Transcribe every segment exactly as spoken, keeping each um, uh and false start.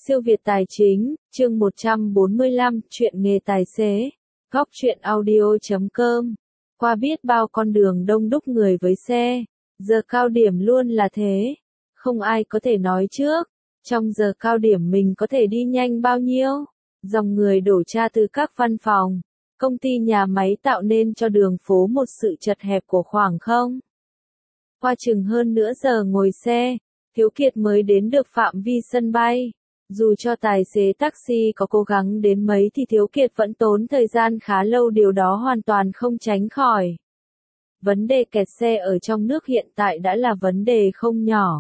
Siêu Việt Tài Chính, chương một trăm bốn mươi lăm, chuyện nghề tài xế. Góc truyện audio chấm com. Qua biết bao con đường đông đúc người với xe, giờ cao điểm luôn là thế. Không ai có thể nói trước, trong giờ cao điểm mình có thể đi nhanh bao nhiêu. Dòng người đổ ra từ các văn phòng, công ty nhà máy tạo nên cho đường phố một sự chật hẹp của khoảng không. Qua chừng hơn nửa giờ ngồi xe, Thiếu Kiệt mới đến được phạm vi sân bay. Dù cho tài xế taxi có cố gắng đến mấy thì Thiếu Kiệt vẫn tốn thời gian khá lâu, điều đó hoàn toàn không tránh khỏi. Vấn đề kẹt xe ở trong nước hiện tại đã là vấn đề không nhỏ.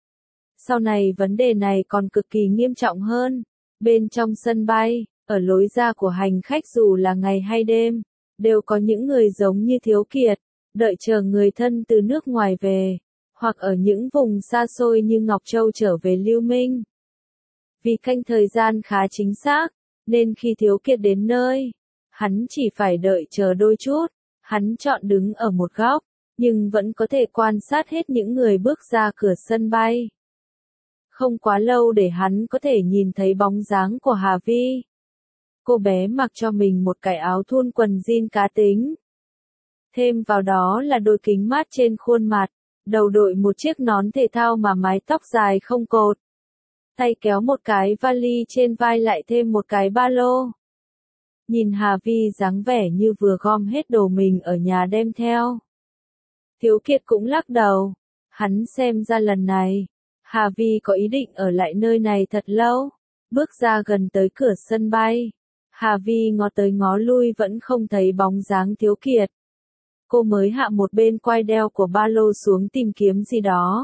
Sau này vấn đề này còn cực kỳ nghiêm trọng hơn. Bên trong sân bay, ở lối ra của hành khách dù là ngày hay đêm, đều có những người giống như Thiếu Kiệt, đợi chờ người thân từ nước ngoài về, hoặc ở những vùng xa xôi như Ngọc Châu trở về Lưu Minh. Vì canh thời gian khá chính xác, nên khi Thiếu Kiệt đến nơi, hắn chỉ phải đợi chờ đôi chút. Hắn chọn đứng ở một góc, nhưng vẫn có thể quan sát hết những người bước ra cửa sân bay. Không quá lâu để hắn có thể nhìn thấy bóng dáng của Hà Vi. Cô bé mặc cho mình một cái áo thun quần jean cá tính. Thêm vào đó là đôi kính mát trên khuôn mặt, đầu đội một chiếc nón thể thao mà mái tóc dài không cột. Tay kéo một cái vali trên vai, lại thêm một cái ba lô. Nhìn Hà Vi dáng vẻ như vừa gom hết đồ mình ở nhà đem theo. Thiếu Kiệt cũng lắc đầu. Hắn xem ra lần này, Hà Vi có ý định ở lại nơi này thật lâu. Bước ra gần tới cửa sân bay, Hà Vi ngó tới ngó lui vẫn không thấy bóng dáng Thiếu Kiệt. Cô mới hạ một bên quai đeo của ba lô xuống tìm kiếm gì đó.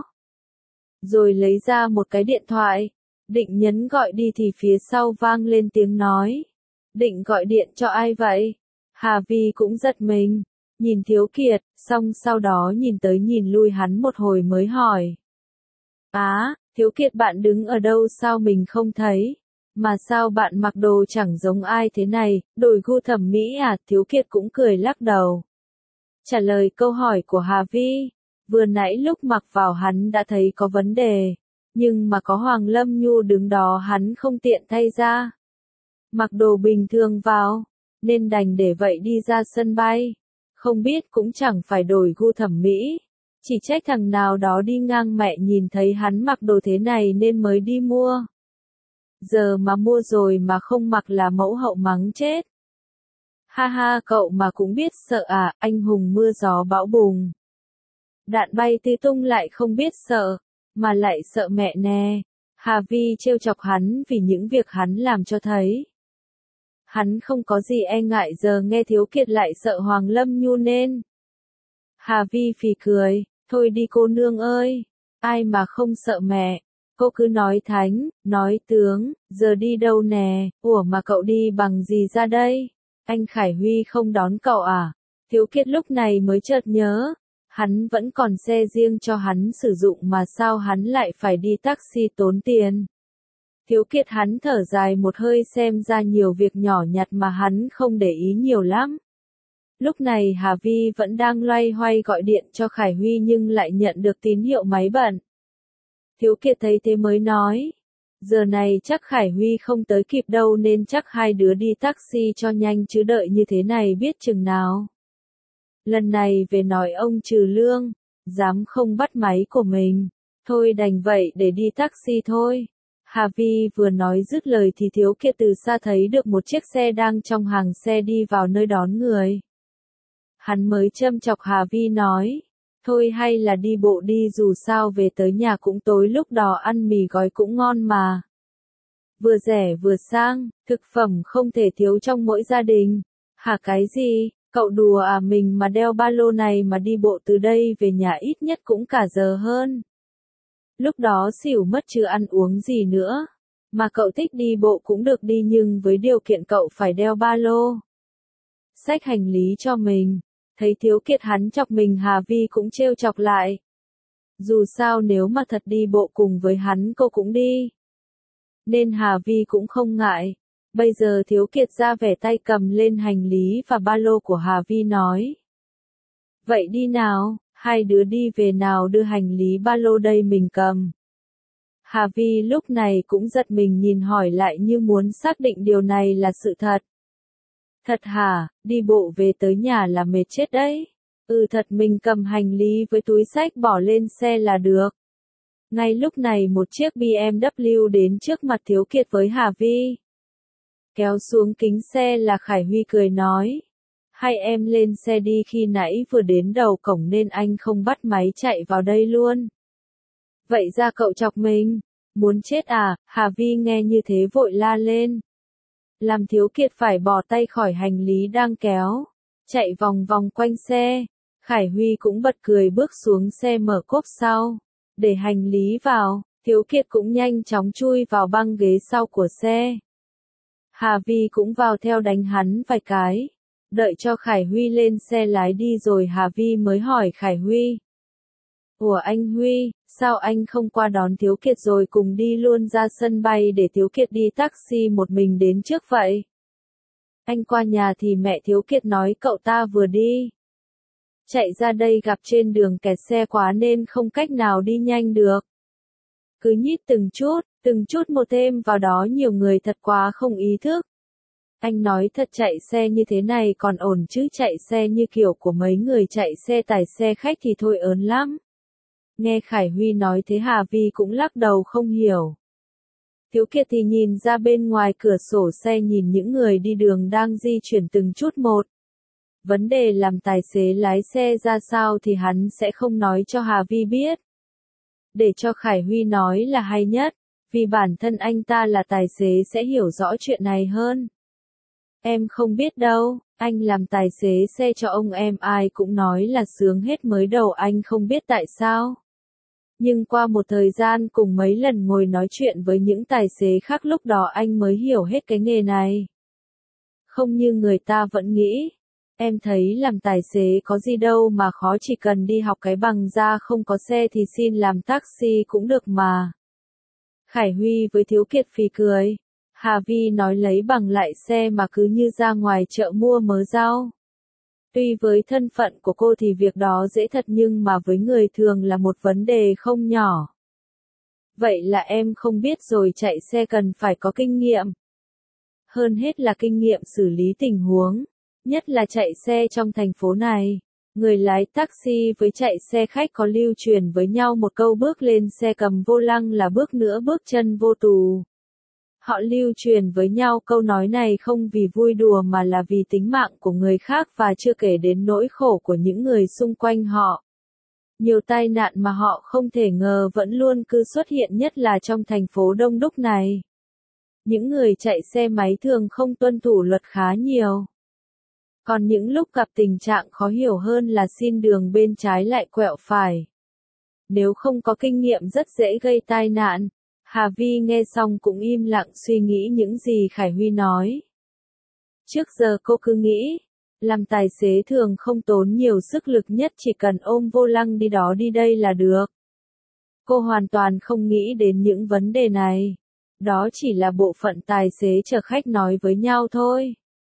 Rồi lấy ra một cái điện thoại. Định nhấn gọi đi thì phía sau vang lên tiếng nói. Định gọi điện cho ai vậy? Hà Vi cũng giật mình. Nhìn Thiếu Kiệt, xong sau đó nhìn tới nhìn lui hắn một hồi mới hỏi. Á, Thiếu Kiệt bạn đứng ở đâu sao mình không thấy? Mà sao bạn mặc đồ chẳng giống ai thế này, đổi gu thẩm mỹ à? Thiếu Kiệt cũng cười lắc đầu. Trả lời câu hỏi của Hà Vi. Vừa nãy lúc mặc vào hắn đã thấy có vấn đề. Nhưng mà có Hoàng Lâm Nhu đứng đó hắn không tiện thay ra. Mặc đồ bình thường vào, nên đành để vậy đi ra sân bay. Không biết cũng chẳng phải đổi gu thẩm mỹ. Chỉ trách thằng nào đó đi ngang mẹ nhìn thấy hắn mặc đồ thế này nên mới đi mua. Giờ mà mua rồi mà không mặc là mẫu hậu mắng chết. Ha ha, cậu mà cũng biết sợ à, anh hùng mưa gió bão bùng. Đạn bay tứ tung lại không biết sợ, mà lại sợ mẹ nè. Hà Vi trêu chọc hắn vì những việc hắn làm cho thấy. Hắn không có gì e ngại, giờ nghe Thiếu Kiệt lại sợ Hoàng Lâm Nhu nên. Hà Vi phì cười, thôi đi cô nương ơi, ai mà không sợ mẹ. Cô cứ nói thánh, nói tướng, giờ đi đâu nè, ủa mà cậu đi bằng gì ra đây? Anh Khải Huy không đón cậu à? Thiếu Kiệt lúc này mới chợt nhớ. Hắn vẫn còn xe riêng cho hắn sử dụng mà sao hắn lại phải đi taxi tốn tiền. Thiếu Kiệt hắn thở dài một hơi, xem ra nhiều việc nhỏ nhặt mà hắn không để ý nhiều lắm. Lúc này Hà Vi vẫn đang loay hoay gọi điện cho Khải Huy nhưng lại nhận được tín hiệu máy bận. Thiếu Kiệt thấy thế mới nói. Giờ này chắc Khải Huy không tới kịp đâu nên chắc hai đứa đi taxi cho nhanh chứ đợi như thế này biết chừng nào. Lần này về nói ông trừ lương, dám không bắt máy của mình. Thôi đành vậy để đi taxi thôi. Hà Vi vừa nói dứt lời thì Thiếu Kiệt từ xa thấy được một chiếc xe đang trong hàng xe đi vào nơi đón người. Hắn mới châm chọc Hà Vi nói. Thôi hay là đi bộ đi, dù sao về tới nhà cũng tối, lúc đó ăn mì gói cũng ngon mà. Vừa rẻ vừa sang, thực phẩm không thể thiếu trong mỗi gia đình. Hả cái gì? Cậu đùa à, mình mà đeo ba lô này mà đi bộ từ đây về nhà ít nhất cũng cả giờ hơn. Lúc đó xỉu mất chứ ăn uống gì nữa. Mà cậu thích đi bộ cũng được đi nhưng với điều kiện cậu phải đeo ba lô. Xách hành lý cho mình. Thấy Thiếu Kiệt hắn chọc mình, Hà Vi cũng trêu chọc lại. Dù sao nếu mà thật đi bộ cùng với hắn cô cũng đi. Nên Hà Vi cũng không ngại. Bây giờ Thiếu Kiệt ra vẻ tay cầm lên hành lý và ba lô của Hà Vi nói. Vậy đi nào, hai đứa đi về nào, đưa hành lý ba lô đây mình cầm. Hà Vi lúc này cũng giật mình nhìn hỏi lại như muốn xác định điều này là sự thật. Thật hả, đi bộ về tới nhà là mệt chết đấy. Ừ thật, mình cầm hành lý với túi xách bỏ lên xe là được. Ngay lúc này một chiếc bê em vê đến trước mặt Thiếu Kiệt với Hà Vi. Kéo xuống kính xe là Khải Huy cười nói. Hay em lên xe đi, khi nãy vừa đến đầu cổng nên anh không bắt máy chạy vào đây luôn. Vậy ra cậu chọc mình, muốn chết à? Hà Vi nghe như thế vội la lên. Làm Thiếu Kiệt phải bỏ tay khỏi hành lý đang kéo, chạy vòng vòng quanh xe. Khải Huy cũng bật cười bước xuống xe mở cốp sau, để hành lý vào. Thiếu Kiệt cũng nhanh chóng chui vào băng ghế sau của xe. Hà Vi cũng vào theo đánh hắn vài cái. Đợi cho Khải Huy lên xe lái đi rồi Hà Vi mới hỏi Khải Huy. Ủa anh Huy, sao anh không qua đón Thiếu Kiệt rồi cùng đi luôn ra sân bay để Thiếu Kiệt đi taxi một mình đến trước vậy? Anh qua nhà thì mẹ Thiếu Kiệt nói cậu ta vừa đi. Chạy ra đây gặp trên đường kẹt xe quá nên không cách nào đi nhanh được. Cứ nhích từng chút, từng chút một thêm vào đó, nhiều người thật quá không ý thức. Anh nói thật, chạy xe như thế này còn ổn chứ chạy xe như kiểu của mấy người chạy xe tải xe khách thì thôi ớn lắm. Nghe Khải Huy nói thế Hà Vi cũng lắc đầu không hiểu. Thiếu Kiệt thì nhìn ra bên ngoài cửa sổ xe, nhìn những người đi đường đang di chuyển từng chút một. Vấn đề làm tài xế lái xe ra sao thì hắn sẽ không nói cho Hà Vi biết. Để cho Khải Huy nói là hay nhất, vì bản thân anh ta là tài xế sẽ hiểu rõ chuyện này hơn. Em không biết đâu, anh làm tài xế xe cho ông em ai cũng nói là sướng hết, mới đầu anh không biết tại sao. Nhưng qua một thời gian cùng mấy lần ngồi nói chuyện với những tài xế khác lúc đó anh mới hiểu hết cái nghề này. Không như người ta vẫn nghĩ. Em thấy làm tài xế có gì đâu mà khó, chỉ cần đi học cái bằng ra, không có xe thì xin làm taxi cũng được mà. Khải Huy với Thiếu Kiệt phì cười. Hà Vi nói lấy bằng lại xe mà cứ như ra ngoài chợ mua mớ rau. Tuy với thân phận của cô thì việc đó dễ thật, nhưng mà với người thường là một vấn đề không nhỏ. Vậy là em không biết rồi, chạy xe cần phải có kinh nghiệm. Hơn hết là kinh nghiệm xử lý tình huống. Nhất là chạy xe trong thành phố này. Người lái taxi với chạy xe khách có lưu truyền với nhau một câu: bước lên xe cầm vô lăng là bước nữa bước chân vô tù. Họ lưu truyền với nhau câu nói này không vì vui đùa mà là vì tính mạng của người khác, và chưa kể đến nỗi khổ của những người xung quanh họ. Nhiều tai nạn mà họ không thể ngờ vẫn luôn cứ xuất hiện, nhất là trong thành phố đông đúc này. Những người chạy xe máy thường không tuân thủ luật khá nhiều. Còn những lúc gặp tình trạng khó hiểu hơn là xin đường bên trái lại quẹo phải. Nếu không có kinh nghiệm rất dễ gây tai nạn. Hà Vi nghe xong cũng im lặng suy nghĩ những gì Khải Huy nói. Trước giờ cô cứ nghĩ, làm tài xế thường không tốn nhiều sức lực, nhất chỉ cần ôm vô lăng đi đó đi đây là được. Cô hoàn toàn không nghĩ đến những vấn đề này. Đó chỉ là bộ phận tài xế chở khách nói với nhau thôi.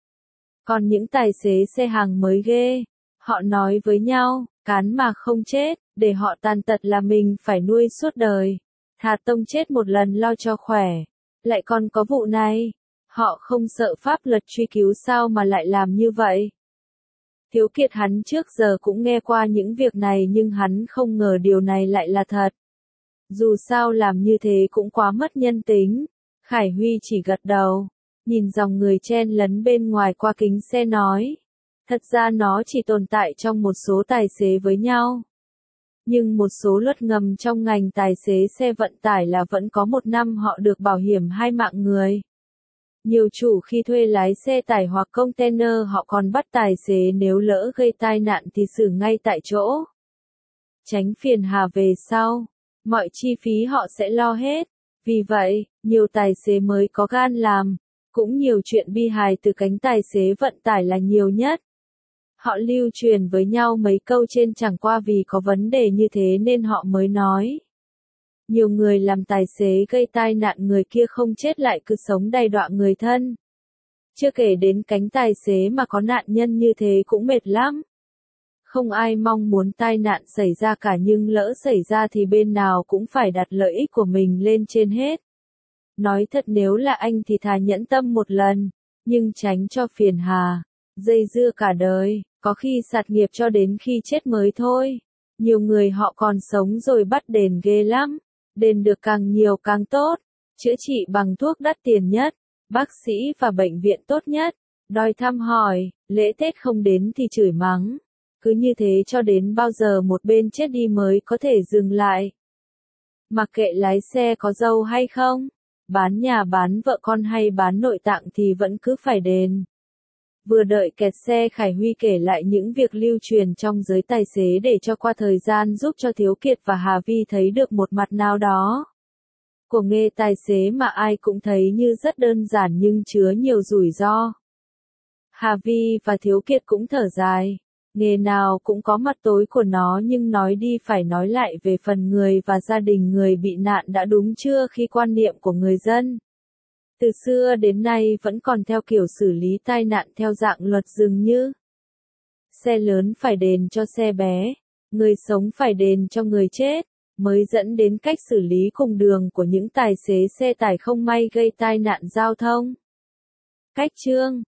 Còn những tài xế xe hàng mới ghê. Họ nói với nhau, cán mà không chết, để họ tàn tật là mình phải nuôi suốt đời. Thà tông chết một lần lo cho khỏe. Lại còn có vụ này. Họ không sợ pháp luật truy cứu sao mà lại làm như vậy? Thiếu Kiệt hắn trước giờ cũng nghe qua những việc này, nhưng hắn không ngờ điều này lại là thật. Dù sao làm như thế cũng quá mất nhân tính. Khải Huy chỉ gật đầu, nhìn dòng người chen lấn bên ngoài qua kính xe nói. Thật ra nó chỉ tồn tại trong một số tài xế với nhau. Nhưng một số luật ngầm trong ngành tài xế xe vận tải là vẫn có một năm họ được bảo hiểm hai mạng người. Nhiều chủ khi thuê lái xe tải hoặc container họ còn bắt tài xế nếu lỡ gây tai nạn thì xử ngay tại chỗ. Tránh phiền hà về sau, mọi chi phí họ sẽ lo hết. Vì vậy, nhiều tài xế mới có gan làm. Cũng nhiều chuyện bi hài từ cánh tài xế vận tải là nhiều nhất. Họ lưu truyền với nhau mấy câu trên chẳng qua vì có vấn đề như thế nên họ mới nói. Nhiều người làm tài xế gây tai nạn người kia không chết lại cứ sống đày đọa người thân. Chưa kể đến cánh tài xế mà có nạn nhân như thế cũng mệt lắm. Không ai mong muốn tai nạn xảy ra cả, nhưng lỡ xảy ra thì bên nào cũng phải đặt lợi ích của mình lên trên hết. Nói thật, nếu là anh thì thà nhẫn tâm một lần, nhưng tránh cho phiền hà, dây dưa cả đời, có khi sạt nghiệp cho đến khi chết mới thôi. Nhiều người họ còn sống rồi bắt đền ghê lắm, đền được càng nhiều càng tốt, chữa trị bằng thuốc đắt tiền nhất, bác sĩ và bệnh viện tốt nhất, đòi thăm hỏi, lễ Tết không đến thì chửi mắng. Cứ như thế cho đến bao giờ một bên chết đi mới có thể dừng lại. Mặc kệ lái xe có dâu hay không, bán nhà bán vợ con hay bán nội tạng thì vẫn cứ phải đền. Vừa đợi kẹt xe, Khải Huy kể lại những việc lưu truyền trong giới tài xế để cho qua thời gian, giúp cho Thiếu Kiệt và Hà Vi thấy được một mặt nào đó của nghề tài xế mà ai cũng thấy như rất đơn giản nhưng chứa nhiều rủi ro. Hà Vi và Thiếu Kiệt cũng thở dài. Nghề nào cũng có mặt tối của nó, nhưng nói đi phải nói lại về phần người và gia đình người bị nạn đã đúng chưa khi quan niệm của người dân từ xưa đến nay vẫn còn theo kiểu xử lý tai nạn theo dạng luật rừng như xe lớn phải đền cho xe bé, người sống phải đền cho người chết, mới dẫn đến cách xử lý khùng đường của những tài xế xe tải không may gây tai nạn giao thông. Cách chương